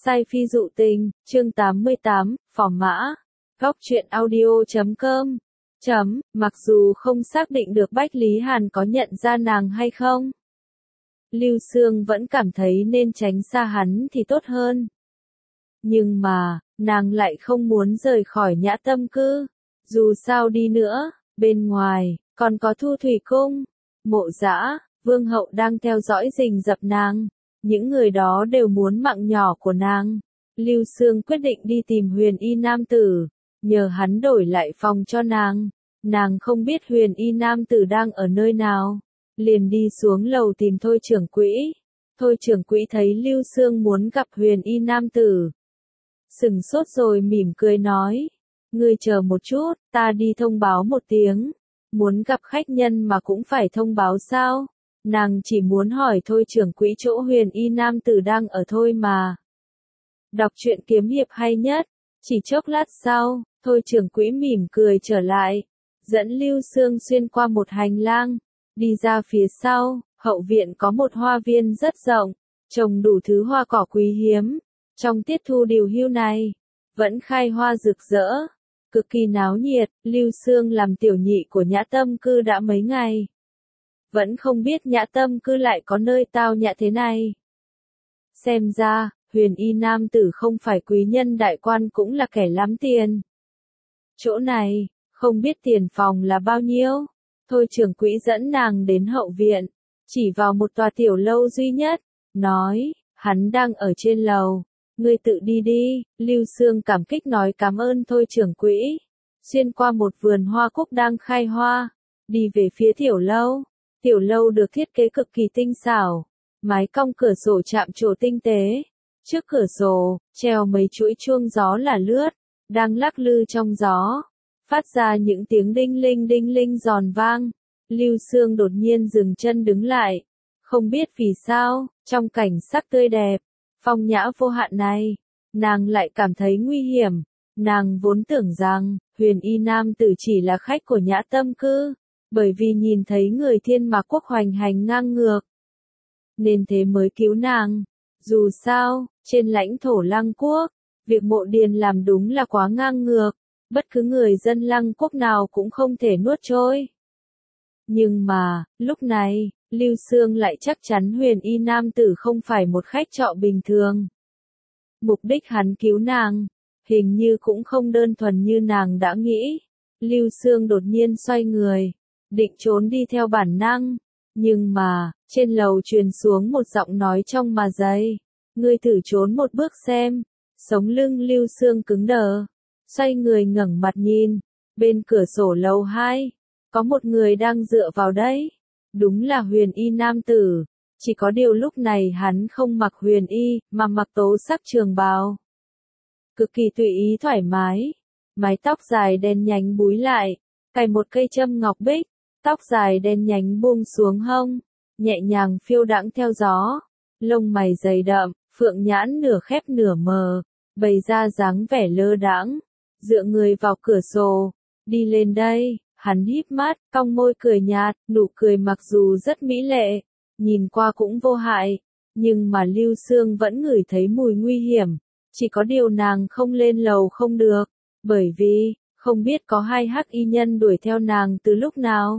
Sai Phi Dụ Tình, chương 88, Phò Mã. Góc truyện audio.com. Mặc dù không xác định được Bách Lý Hàn có nhận ra nàng hay không, Lưu Xương vẫn cảm thấy nên tránh xa hắn thì tốt hơn. Nhưng mà, nàng lại không muốn rời khỏi Nhã Tâm Cư. Dù sao đi nữa, bên ngoài, còn có Thu Thủy Cung, Mộ Dã, Vương Hậu đang theo dõi rình rập nàng. Những người đó đều muốn mạng nhỏ của nàng. Lưu Xương quyết định đi tìm Huyền Y Nam Tử, nhờ hắn đổi lại phòng cho nàng. Nàng không biết Huyền Y Nam Tử đang ở nơi nào, liền đi xuống lầu tìm Thôi trưởng quỹ. Thôi trưởng quỹ thấy Lưu Xương muốn gặp Huyền Y Nam Tử, sừng sốt rồi mỉm cười nói: "Ngươi chờ một chút, ta đi thông báo một tiếng." Muốn gặp khách nhân mà cũng phải thông báo sao? Nàng chỉ muốn hỏi Thôi trưởng quỹ chỗ Huyền Y Nam Tử đang ở thôi mà. Đọc truyện kiếm hiệp hay nhất. Chỉ chốc lát sau, Thôi trưởng quỹ mỉm cười trở lại, dẫn Lưu Xương xuyên qua một hành lang, đi ra phía sau. Hậu viện có một hoa viên rất rộng, trồng đủ thứ hoa cỏ quý hiếm. Trong tiết thu điều hưu này, vẫn khai hoa rực rỡ, cực kỳ náo nhiệt. Lưu Xương làm tiểu nhị của Nhã Tâm Cư đã mấy ngày, vẫn không biết Nhã Tâm Cư lại có nơi tao nhã thế này. Xem ra, Huyền Y Nam Tử không phải quý nhân đại quan cũng là kẻ lắm tiền. Chỗ này, không biết tiền phòng là bao nhiêu. Thôi trưởng quỹ dẫn nàng đến hậu viện, chỉ vào một tòa tiểu lâu duy nhất, nói: "Hắn đang ở trên lầu, ngươi tự đi đi." Lưu Xương cảm kích nói cảm ơn Thôi trưởng quỹ, xuyên qua một vườn hoa cúc đang khai hoa, đi về phía tiểu lâu. Tiểu lâu được thiết kế cực kỳ tinh xảo, mái cong cửa sổ chạm trổ tinh tế. Trước cửa sổ, treo mấy chuỗi chuông gió là lướt, đang lắc lư trong gió, phát ra những tiếng đinh linh giòn vang. Lưu Xương đột nhiên dừng chân đứng lại, không biết vì sao, trong cảnh sắc tươi đẹp, phong nhã vô hạn này, nàng lại cảm thấy nguy hiểm. Nàng vốn tưởng rằng, Huyền Y Nam Tử chỉ là khách của Nhã Tâm Cư, bởi vì nhìn thấy người Thiên Mạc Quốc hoành hành ngang ngược, nên thế mới cứu nàng. Dù sao, trên lãnh thổ Lăng Quốc, việc Mộ Điền làm đúng là quá ngang ngược, bất cứ người dân Lăng Quốc nào cũng không thể nuốt trôi. Nhưng mà, lúc này, Lưu Xương lại chắc chắn Huyền Y Nam Tử không phải một khách trọ bình thường. Mục đích hắn cứu nàng, hình như cũng không đơn thuần như nàng đã nghĩ. Lưu Xương đột nhiên xoay người, định trốn đi theo bản năng. Nhưng mà, trên lầu truyền xuống một giọng nói trong mà dày: "Ngươi thử trốn một bước xem." Sống lưng Lưu Xương cứng đờ, xoay người ngẩng mặt nhìn, bên cửa sổ lầu 2, có một người đang dựa vào đấy. Đúng là Huyền Y Nam Tử, chỉ có điều lúc này hắn không mặc huyền y, mà mặc tố sắc trường bào. Cực kỳ tùy ý thoải mái, mái tóc dài đen nhánh búi lại, cài một cây châm ngọc bích. Tóc dài đen nhánh buông xuống hông, nhẹ nhàng phiêu đãng theo gió, lông mày dày đậm, phượng nhãn nửa khép nửa mờ, bày ra dáng vẻ lơ đãng, dựa người vào cửa sổ. "Đi lên đây." Hắn híp mắt, cong môi cười nhạt, nụ cười mặc dù rất mỹ lệ, nhìn qua cũng vô hại, nhưng mà Lưu Xương vẫn ngửi thấy mùi nguy hiểm. Chỉ có điều nàng không lên lầu không được, bởi vì không biết có hai hắc y nhân đuổi theo nàng từ lúc nào.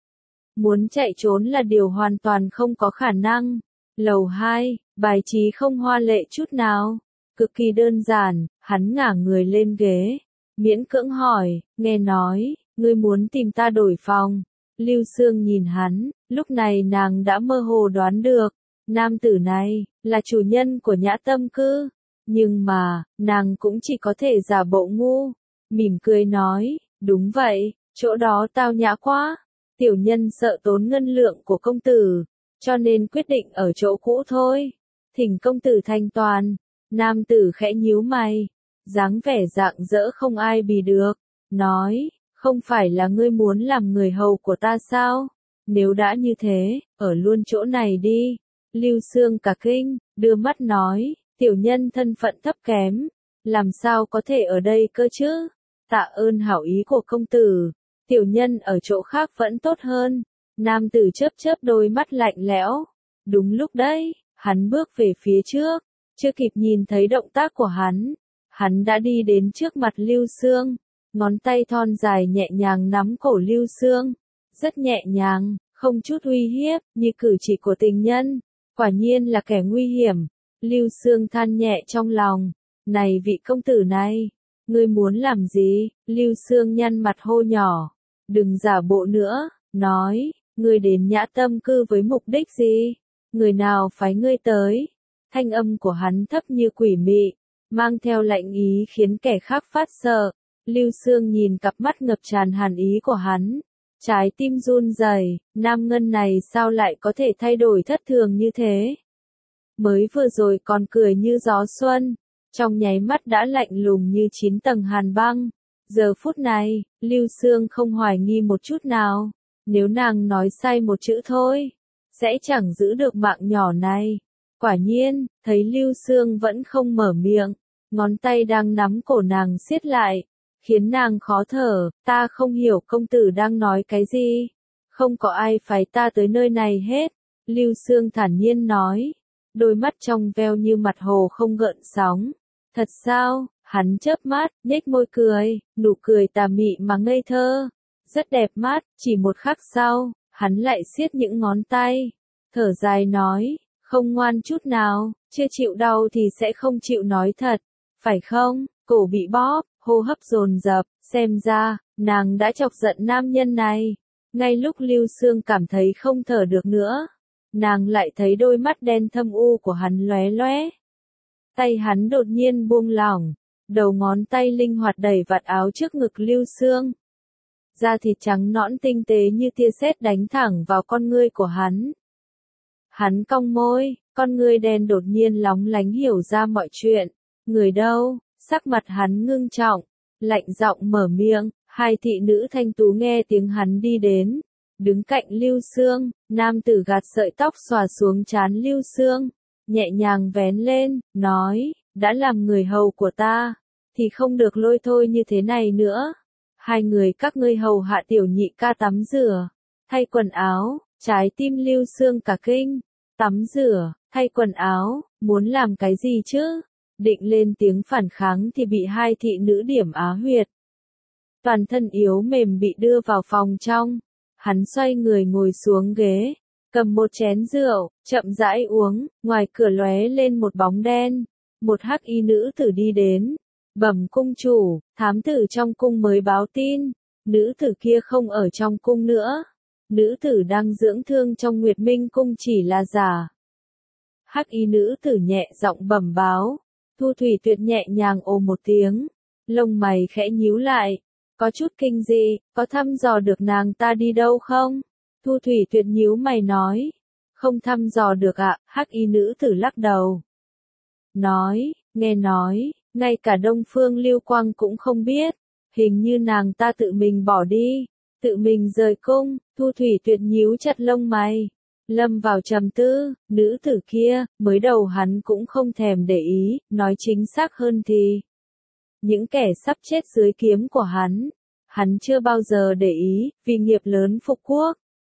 Muốn chạy trốn là điều hoàn toàn không có khả năng. Lầu 2, bài trí không hoa lệ chút nào, cực kỳ đơn giản. Hắn ngả người lên ghế, miễn cưỡng hỏi: "Nghe nói, ngươi muốn tìm ta đổi phòng?" Lưu Xương nhìn hắn, lúc này nàng đã mơ hồ đoán được, nam tử này, là chủ nhân của Nhã Tâm Cư. Nhưng mà, nàng cũng chỉ có thể giả bộ ngu, mỉm cười nói: "Đúng vậy, chỗ đó tao nhã quá. Tiểu nhân sợ tốn ngân lượng của công tử, cho nên quyết định ở chỗ cũ thôi. Thỉnh công tử thanh toàn." Nam tử khẽ nhíu mày, dáng vẻ rạng rỡ không ai bì được, nói: "Không phải là ngươi muốn làm người hầu của ta sao? Nếu đã như thế, ở luôn chỗ này đi." Lưu Xương cả kinh, đưa mắt nói: "Tiểu nhân thân phận thấp kém, làm sao có thể ở đây cơ chứ? Tạ ơn hảo ý của công tử, tiểu nhân ở chỗ khác vẫn tốt hơn." Nam tử chớp chớp đôi mắt lạnh lẽo. Đúng lúc đấy, hắn bước về phía trước, Chưa kịp nhìn thấy động tác của hắn đã đi đến trước mặt Lưu Xương, ngón tay thon dài nhẹ nhàng nắm cổ Lưu Xương, rất nhẹ nhàng, không chút uy hiếp, như cử chỉ của tình nhân, quả nhiên là kẻ nguy hiểm. Lưu Xương than nhẹ trong lòng, này vị công tử này, ngươi muốn làm gì? Lưu Xương nhăn mặt hô nhỏ, đừng giả bộ nữa, nói, ngươi đến Nhã Tâm cư với mục đích gì? Người nào phái ngươi tới? Thanh âm của hắn thấp như quỷ mị, mang theo lạnh ý khiến kẻ khác phát sợ. Lưu Xương nhìn cặp mắt ngập tràn hàn ý của hắn, trái tim run rẩy, nam ngân này sao lại có thể thay đổi thất thường như thế? Mới vừa rồi còn cười như gió xuân, trong nháy mắt đã lạnh lùng như 9 tầng hàn băng. Giờ phút này, Lưu Xương không hoài nghi một chút nào, nếu nàng nói sai một chữ thôi, sẽ chẳng giữ được mạng nhỏ này. Quả nhiên, thấy Lưu Xương vẫn không mở miệng, ngón tay đang nắm cổ nàng siết lại, khiến nàng khó thở. Ta không hiểu công tử đang nói cái gì, không có ai phái ta tới nơi này hết. Lưu Xương thản nhiên nói, đôi mắt trong veo như mặt hồ không gợn sóng. Thật sao? Hắn chớp mắt, nhếch môi cười, nụ cười tà mị mà ngây thơ, rất đẹp mắt. Chỉ một khắc sau, hắn lại siết những ngón tay, thở dài nói, không ngoan chút nào, chưa chịu đau thì sẽ không chịu nói thật, phải không? Cổ bị bóp, hô hấp dồn dập, xem ra, nàng đã chọc giận nam nhân này. Ngay lúc Lưu Xương cảm thấy không thở được nữa, nàng lại thấy đôi mắt đen thâm u của hắn lóe lóe. Tay hắn đột nhiên buông lỏng, đầu ngón tay linh hoạt đẩy vạt áo trước ngực Lưu Xương. Da thịt trắng nõn tinh tế như tia sét đánh thẳng vào con ngươi của hắn. Hắn cong môi, con ngươi đen đột nhiên lóng lánh hiểu ra mọi chuyện. Người đâu? Sắc mặt hắn ngưng trọng, lạnh giọng mở miệng. Hai thị nữ thanh tú nghe tiếng hắn đi đến, đứng cạnh Lưu Xương. Nam tử gạt sợi tóc xòa xuống trán Lưu Xương, nhẹ nhàng vén lên, nói, đã làm người hầu của ta, thì không được lôi thôi như thế này nữa. Hai người các ngươi hầu hạ tiểu nhị ca tắm rửa, thay quần áo. Trái tim Lưu Xương cả kinh. Tắm rửa, thay quần áo, muốn làm cái gì chứ? Định lên tiếng phản kháng thì bị hai thị nữ điểm á huyệt. Toàn thân yếu mềm bị đưa vào phòng trong. Hắn xoay người ngồi xuống ghế, cầm một chén rượu, chậm rãi uống. Ngoài cửa lóe lên một bóng đen, một hắc y nữ tử đi đến. Bẩm cung chủ, thám tử trong cung mới báo tin, nữ tử kia không ở trong cung nữa. Nữ tử đang dưỡng thương trong Nguyệt Minh cung chỉ là giả. Hắc y nữ tử nhẹ giọng bẩm báo. Thu Thủy Tuyệt nhẹ nhàng ồ một tiếng, lông mày khẽ nhíu lại, có chút kinh dị, có thăm dò được nàng ta đi đâu không? Thu Thủy Tuyệt nhíu mày nói, không thăm dò được ạ. Hắc y nữ tử lắc đầu, nói, nghe nói, ngay cả Đông Phương Lưu Quang cũng không biết, hình như nàng ta tự mình bỏ đi, tự mình rời cung. Thu Thủy Tuyệt nhíu chặt lông mày, lâm vào trầm tư. Nữ tử kia, mới đầu hắn cũng không thèm để ý, nói chính xác hơn thì những kẻ sắp chết dưới kiếm của hắn chưa bao giờ để ý. Vì nghiệp lớn phục quốc,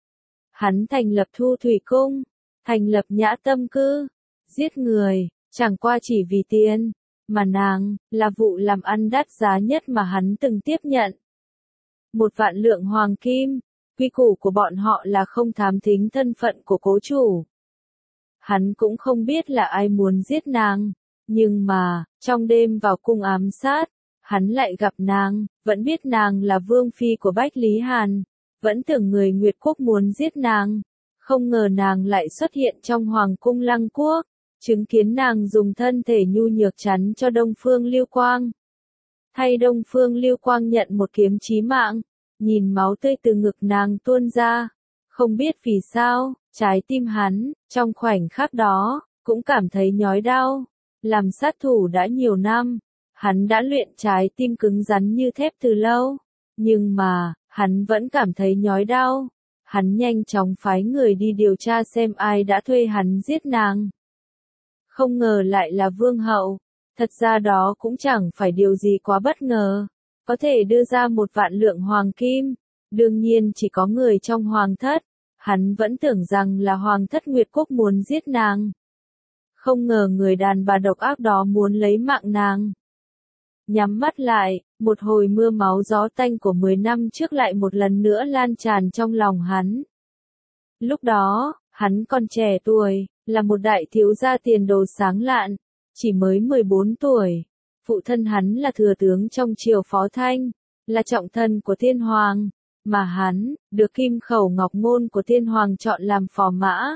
hắn thành lập Thu Thủy Cung, thành lập Nhã Tâm Cư, giết người, chẳng qua chỉ vì tiền, mà nàng là vụ làm ăn đắt giá nhất mà hắn từng tiếp nhận. 1.000.000 lượng hoàng kim. Quy củ của bọn họ là không thám thính thân phận của cố chủ. Hắn cũng không biết là ai muốn giết nàng, nhưng mà, trong đêm vào cung ám sát, hắn lại gặp nàng, vẫn biết nàng là vương phi của Bách Lý Hàn, vẫn tưởng người Nguyệt Quốc muốn giết nàng, không ngờ nàng lại xuất hiện trong hoàng cung Lăng Quốc, chứng kiến nàng dùng thân thể nhu nhược chắn cho Đông Phương Lưu Quang. Thay Đông Phương Lưu Quang nhận một kiếm chí mạng. Nhìn máu tươi từ ngực nàng tuôn ra, không biết vì sao, trái tim hắn, trong khoảnh khắc đó, cũng cảm thấy nhói đau. Làm sát thủ đã nhiều năm, hắn đã luyện trái tim cứng rắn như thép từ lâu, nhưng mà, hắn vẫn cảm thấy nhói đau. Hắn nhanh chóng phái người đi điều tra xem ai đã thuê hắn giết nàng. Không ngờ lại là vương hậu, thật ra đó cũng chẳng phải điều gì quá bất ngờ. Có thể đưa ra 1.000.000 lượng hoàng kim, đương nhiên chỉ có người trong hoàng thất, hắn vẫn tưởng rằng là hoàng thất Nguyệt Quốc muốn giết nàng. Không ngờ người đàn bà độc ác đó muốn lấy mạng nàng. Nhắm mắt lại, một hồi mưa máu gió tanh của 10 năm trước lại một lần nữa lan tràn trong lòng hắn. Lúc đó, hắn còn trẻ tuổi, là một đại thiếu gia tiền đồ sáng lạn, chỉ mới 14 tuổi. Phụ thân hắn là thừa tướng trong triều Phó Thanh, là trọng thần của Thiên Hoàng, mà hắn, được Kim Khẩu Ngọc Ngôn của Thiên Hoàng chọn làm phò mã.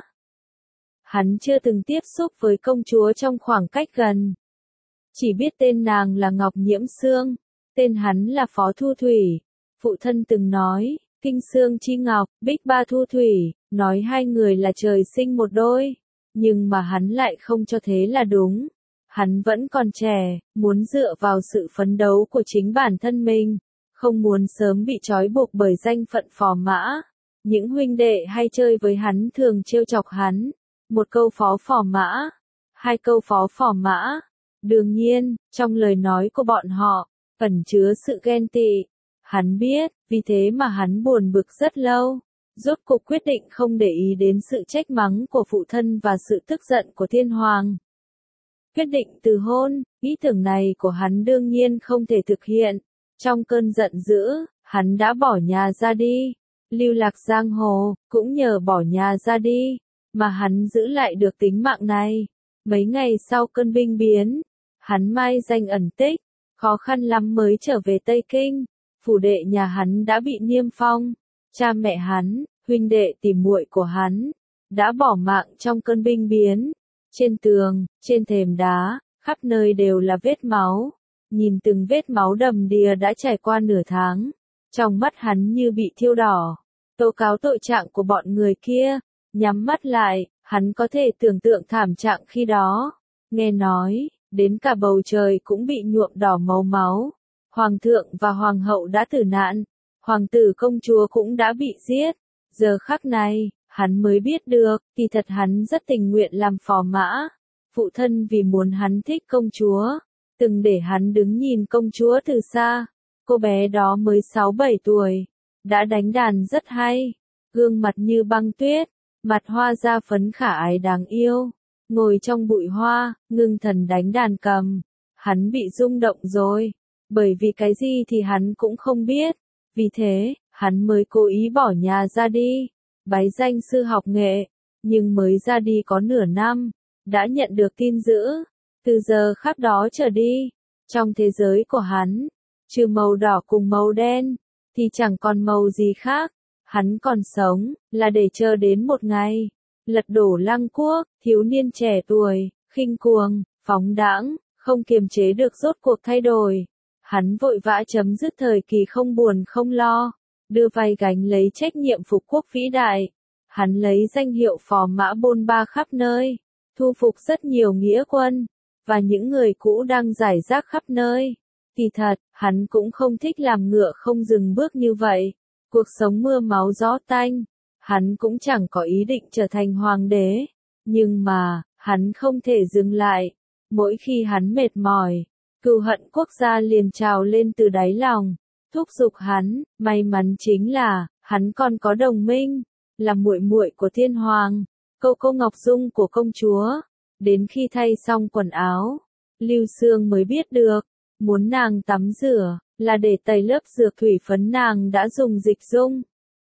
Hắn chưa từng tiếp xúc với công chúa trong khoảng cách gần. Chỉ biết tên nàng là Ngọc Nhiễm Sương, tên hắn là Phó Thu Thủy. Phụ thân từng nói, Kinh Sương Chi Ngọc, Bích Ba Thu Thủy, nói hai người là trời sinh một đôi. Nhưng mà hắn lại không cho thế là đúng. Hắn vẫn còn trẻ, muốn dựa vào sự phấn đấu của chính bản thân mình, không muốn sớm bị trói buộc bởi danh phận phò mã. Những huynh đệ hay chơi với hắn thường trêu chọc hắn. Một câu phó phò mã, hai câu phó phò mã. Đương nhiên, trong lời nói của bọn họ, ẩn chứa sự ghen tị. Hắn biết, vì thế mà hắn buồn bực rất lâu. Rốt cuộc quyết định không để ý đến sự trách mắng của phụ thân và sự tức giận của Thiên Hoàng. Quyết định từ hôn, ý tưởng này của hắn đương nhiên không thể thực hiện. Trong cơn giận dữ, hắn đã bỏ nhà ra đi. Lưu lạc giang hồ, cũng nhờ bỏ nhà ra đi, mà hắn giữ lại được tính mạng này. Mấy ngày sau cơn binh biến, hắn mai danh ẩn tích, khó khăn lắm mới trở về Tây Kinh. Phủ đệ nhà hắn đã bị niêm phong. Cha mẹ hắn, huynh đệ tỉ muội của hắn, đã bỏ mạng trong cơn binh biến. Trên tường, trên thềm đá, khắp nơi đều là vết máu. Nhìn từng vết máu đầm đìa đã trải qua nửa tháng. Trong mắt hắn như bị thiêu đỏ. Tố cáo tội trạng của bọn người kia. Nhắm mắt lại, hắn có thể tưởng tượng thảm trạng khi đó. Nghe nói, đến cả bầu trời cũng bị nhuộm đỏ màu máu. Hoàng thượng và hoàng hậu đã tử nạn. Hoàng tử công chúa cũng đã bị giết. Giờ khắc này, hắn mới biết được, kỳ thật hắn rất tình nguyện làm phò mã. Phụ thân vì muốn hắn thích công chúa, từng để hắn đứng nhìn công chúa từ xa. Cô bé đó mới 6-7 tuổi, đã đánh đàn rất hay, gương mặt như băng tuyết, mặt hoa da phấn khả ái đáng yêu, ngồi trong bụi hoa, ngưng thần đánh đàn cầm. Hắn bị rung động rồi, bởi vì cái gì thì hắn cũng không biết, vì thế, hắn mới cố ý bỏ nhà ra đi, bái danh sư học nghệ, nhưng mới ra đi có nửa năm, đã nhận được tin dữ. Từ giờ khắc đó trở đi, trong thế giới của hắn, trừ màu đỏ cùng màu đen, thì chẳng còn màu gì khác. Hắn còn sống, là để chờ đến một ngày, lật đổ Lăng Quốc. Thiếu niên trẻ tuổi, khinh cuồng, phóng đãng, không kiềm chế được rốt cuộc thay đổi. Hắn vội vã chấm dứt thời kỳ không buồn không lo, đưa vai gánh lấy trách nhiệm phục quốc vĩ đại. Hắn lấy danh hiệu phò mã bôn ba khắp nơi, thu phục rất nhiều nghĩa quân, và những người cũ đang rải rác khắp nơi. Kỳ thật, hắn cũng không thích làm ngựa không dừng bước như vậy. Cuộc sống mưa máu gió tanh, hắn cũng chẳng có ý định trở thành hoàng đế. Nhưng mà, hắn không thể dừng lại. Mỗi khi hắn mệt mỏi, cừu hận quốc gia liền trào lên từ đáy lòng, thúc giục hắn. May mắn chính là, hắn còn có đồng minh, là muội muội của Thiên Hoàng, cô Ngọc Dung của công chúa. Đến khi thay xong quần áo, Lưu Xương mới biết được, muốn nàng tắm rửa, là để tẩy lớp dược thủy phấn nàng đã dùng dịch dung.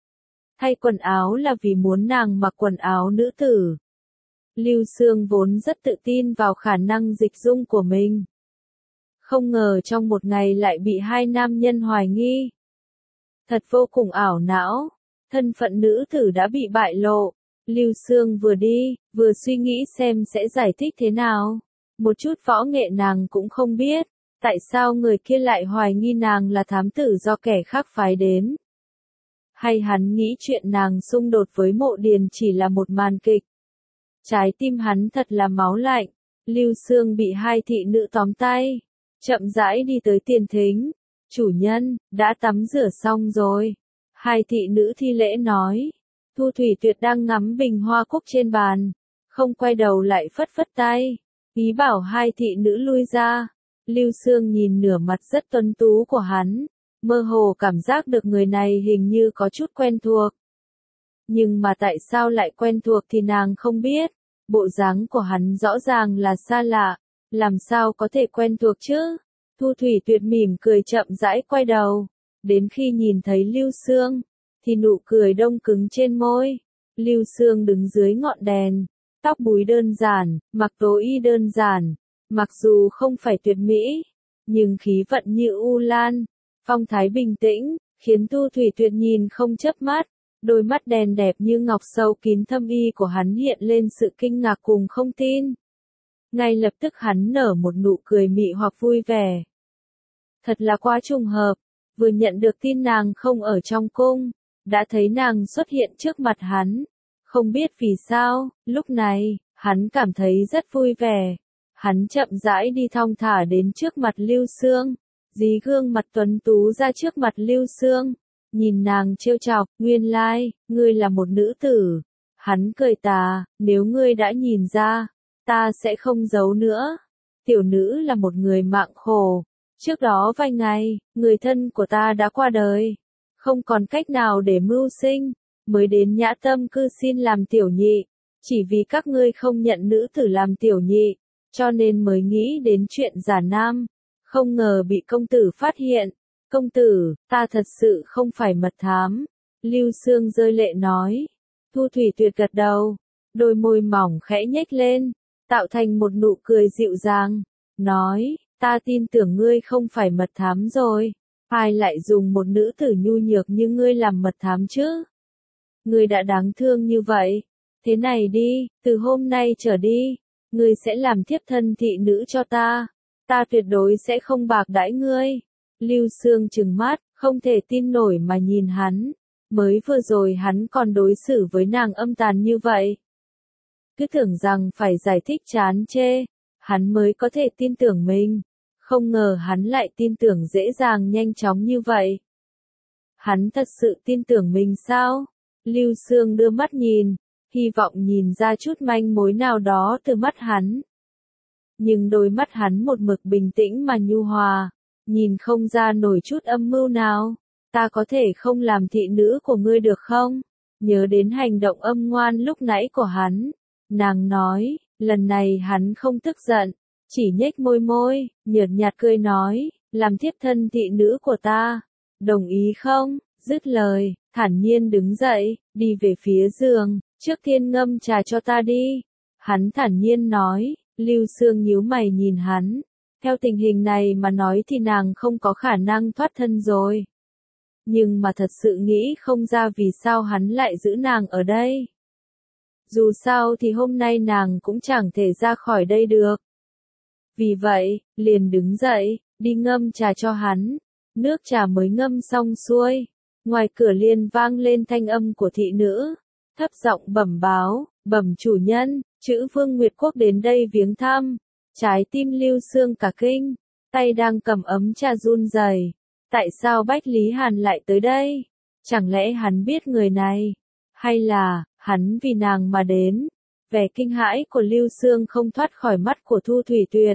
Thay quần áo là vì muốn nàng mặc quần áo nữ tử. Lưu Xương vốn rất tự tin vào khả năng dịch dung của mình. Không ngờ trong một ngày lại bị hai nam nhân hoài nghi. Thật vô cùng ảo não, thân phận nữ tử đã bị bại lộ. Lưu Xương vừa đi, vừa suy nghĩ xem sẽ giải thích thế nào. Một chút võ nghệ nàng cũng không biết, tại sao người kia lại hoài nghi nàng là thám tử do kẻ khác phái đến. Hay hắn nghĩ chuyện nàng xung đột với Mộ Điền chỉ là một màn kịch. Trái tim hắn thật là máu lạnh. Lưu Xương bị hai thị nữ tóm tay, chậm rãi đi tới tiền thính. Chủ nhân, đã tắm rửa xong rồi. Hai thị nữ thi lễ nói. Thu Thủy Tuyệt đang ngắm bình hoa cúc trên bàn, không quay đầu lại phất phất tay, ý bảo hai thị nữ lui ra. Lưu Xương nhìn nửa mặt rất tuấn tú của hắn, mơ hồ cảm giác được người này hình như có chút quen thuộc. Nhưng mà tại sao lại quen thuộc thì nàng không biết, Bộ dáng của hắn rõ ràng là xa lạ, làm sao có thể quen thuộc chứ? Thu Thủy Tuyệt mỉm cười chậm rãi quay đầu, đến khi nhìn thấy Lưu Sương, thì nụ cười đông cứng trên môi. Lưu Sương đứng dưới ngọn đèn, tóc búi đơn giản, mặc tố y đơn giản, mặc dù không phải tuyệt mỹ, nhưng khí vận như u lan, phong thái bình tĩnh, khiến Thu Thủy Tuyệt nhìn không chớp mắt. Đôi mắt đen đẹp như ngọc sâu kín thâm y của hắn hiện lên sự kinh ngạc cùng không tin. Ngay lập tức hắn nở một nụ cười mị hoặc vui vẻ. Thật là quá trùng hợp, vừa nhận được tin nàng không ở trong cung, đã thấy nàng xuất hiện trước mặt hắn. Không biết vì sao, lúc này, hắn cảm thấy rất vui vẻ. Hắn chậm rãi đi thong thả đến trước mặt Lưu Sương, dí gương mặt tuấn tú ra trước mặt Lưu Sương. Nhìn nàng trêu chọc, nguyên lai, ngươi là một nữ tử. Hắn cười tà, nếu ngươi đã nhìn ra, ta sẽ không giấu nữa. Tiểu nữ là một người mạng khổ. Trước đó vài ngày, người thân của ta đã qua đời. Không còn cách nào để mưu sinh, mới đến Nhã Tâm cư xin làm tiểu nhị. Chỉ vì các ngươi không nhận nữ tử làm tiểu nhị, cho nên mới nghĩ đến chuyện giả nam. Không ngờ bị công tử phát hiện. Công tử, ta thật sự không phải mật thám. Lưu Sương rơi lệ nói. Thu Thủy Tuyệt gật đầu, đôi môi mỏng khẽ nhếch lên, tạo thành một nụ cười dịu dàng. Nói, ta tin tưởng ngươi không phải mật thám rồi. Ai lại dùng một nữ tử nhu nhược như ngươi làm mật thám chứ? Ngươi đã đáng thương như vậy. Thế này đi, từ hôm nay trở đi, ngươi sẽ làm thiếp thân thị nữ cho ta. Ta tuyệt đối sẽ không bạc đãi ngươi. Lưu Sương trừng mắt, không thể tin nổi mà nhìn hắn. Mới vừa rồi hắn còn đối xử với nàng âm tàn như vậy. Cứ tưởng rằng phải giải thích chán chê, hắn mới có thể tin tưởng mình. Không ngờ hắn lại tin tưởng dễ dàng nhanh chóng như vậy. Hắn thật sự tin tưởng mình sao? Lưu Sương đưa mắt nhìn, hy vọng nhìn ra chút manh mối nào đó từ mắt hắn. Nhưng đôi mắt hắn một mực bình tĩnh mà nhu hòa, nhìn không ra nổi chút âm mưu nào. Ta có thể không làm thị nữ của ngươi được không? Nhớ đến hành động âm ngoan lúc nãy của hắn. Nàng nói, lần này hắn không tức giận, chỉ nhếch môi, nhợt nhạt cười nói, làm thiếp thân thị nữ của ta. Đồng ý không? Dứt lời, thản nhiên đứng dậy, đi về phía giường, trước tiên ngâm trà cho ta đi. Hắn thản nhiên nói, Lưu Sương nhíu mày nhìn hắn. Theo tình hình này mà nói thì nàng không có khả năng thoát thân rồi. Nhưng mà thật sự nghĩ không ra vì sao hắn lại giữ nàng ở đây. Dù sao thì hôm nay nàng cũng chẳng thể ra khỏi đây được. Vì vậy, liền đứng dậy, đi ngâm trà cho hắn. Nước trà mới ngâm xong xuôi. Ngoài cửa liền vang lên thanh âm của thị nữ. Thấp giọng bẩm báo, bẩm chủ nhân, chữ Vương Nguyệt Quốc đến đây viếng thăm. Trái tim Lưu Sương cả kinh, tay đang cầm ấm trà run rẩy. Tại sao Bách Lý Hàn lại tới đây? Chẳng lẽ hắn biết người này? Hay là, hắn vì nàng mà đến? Vẻ kinh hãi của Lưu Sương không thoát khỏi mắt của Thu Thủy Tuyệt.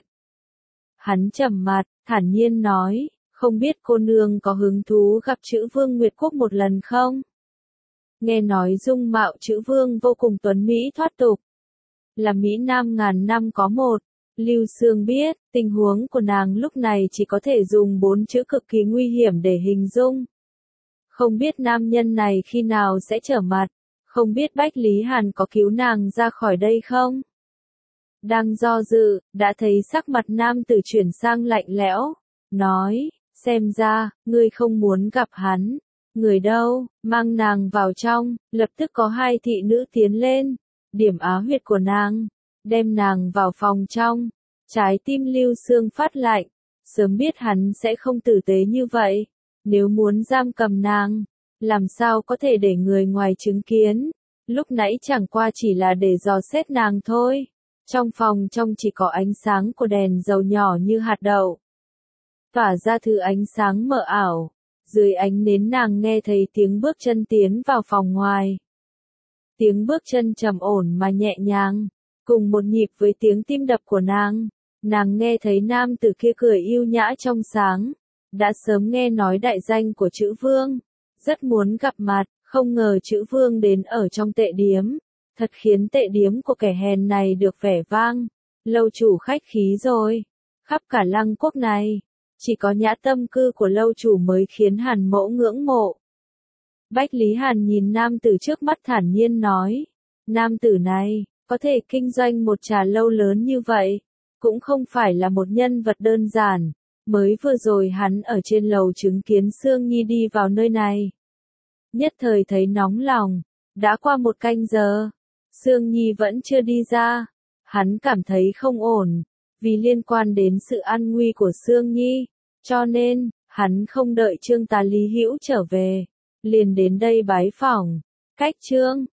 Hắn trầm mặt, thản nhiên nói, không biết cô nương có hứng thú gặp chữ Vương Nguyệt Quốc một lần không? Nghe nói dung mạo chữ Vương vô cùng tuấn mỹ thoát tục. Là Mỹ Nam ngàn năm có một. Lưu Sương biết, tình huống của nàng lúc này chỉ có thể dùng 4 chữ cực kỳ nguy hiểm để hình dung. Không biết nam nhân này khi nào sẽ trở mặt, không biết Bách Lý Hàn có cứu nàng ra khỏi đây không? Đang do dự, đã thấy sắc mặt nam tử chuyển sang lạnh lẽo, nói, xem ra, ngươi không muốn gặp hắn. Người đâu, mang nàng vào trong, lập tức có 2 thị nữ tiến lên, điểm á huyệt của nàng. Đem nàng vào phòng trong, trái tim Lưu Sương phát lạnh, sớm biết hắn sẽ không tử tế như vậy, nếu muốn giam cầm nàng, làm sao có thể để người ngoài chứng kiến, lúc nãy chẳng qua chỉ là để dò xét nàng thôi, trong phòng trong chỉ có ánh sáng của đèn dầu nhỏ như hạt đậu, tỏa ra thứ ánh sáng mờ ảo, dưới ánh nến nàng nghe thấy tiếng bước chân tiến vào phòng ngoài. Tiếng bước chân trầm ổn mà nhẹ nhàng. Cùng một nhịp với tiếng tim đập của nàng nghe thấy nam tử kia cười yêu nhã trong sáng, đã sớm nghe nói đại danh của chữ Vương, rất muốn gặp mặt, không ngờ chữ Vương đến ở trong tệ điếm, Thật khiến tệ điếm của kẻ hèn này được vẻ vang. Lâu chủ khách khí rồi. Khắp cả Lăng Quốc này, chỉ có nhã tâm cư của lâu chủ mới khiến Hàn Mỗ ngưỡng mộ. Bách Lý Hàn nhìn nam tử trước mắt thản nhiên nói. Nam tử này, có thể kinh doanh một trà lâu lớn như vậy, cũng không phải là một nhân vật đơn giản. Mới vừa rồi hắn ở trên lầu chứng kiến Sương Nhi đi vào nơi này. Nhất thời thấy nóng lòng, đã qua 1 canh giờ, Sương Nhi vẫn chưa đi ra. Hắn cảm thấy không ổn, vì liên quan đến sự an nguy của Sương Nhi, cho nên, hắn không đợi Trương tá Lý Hữu trở về, liền đến đây bái phỏng. Cách Trương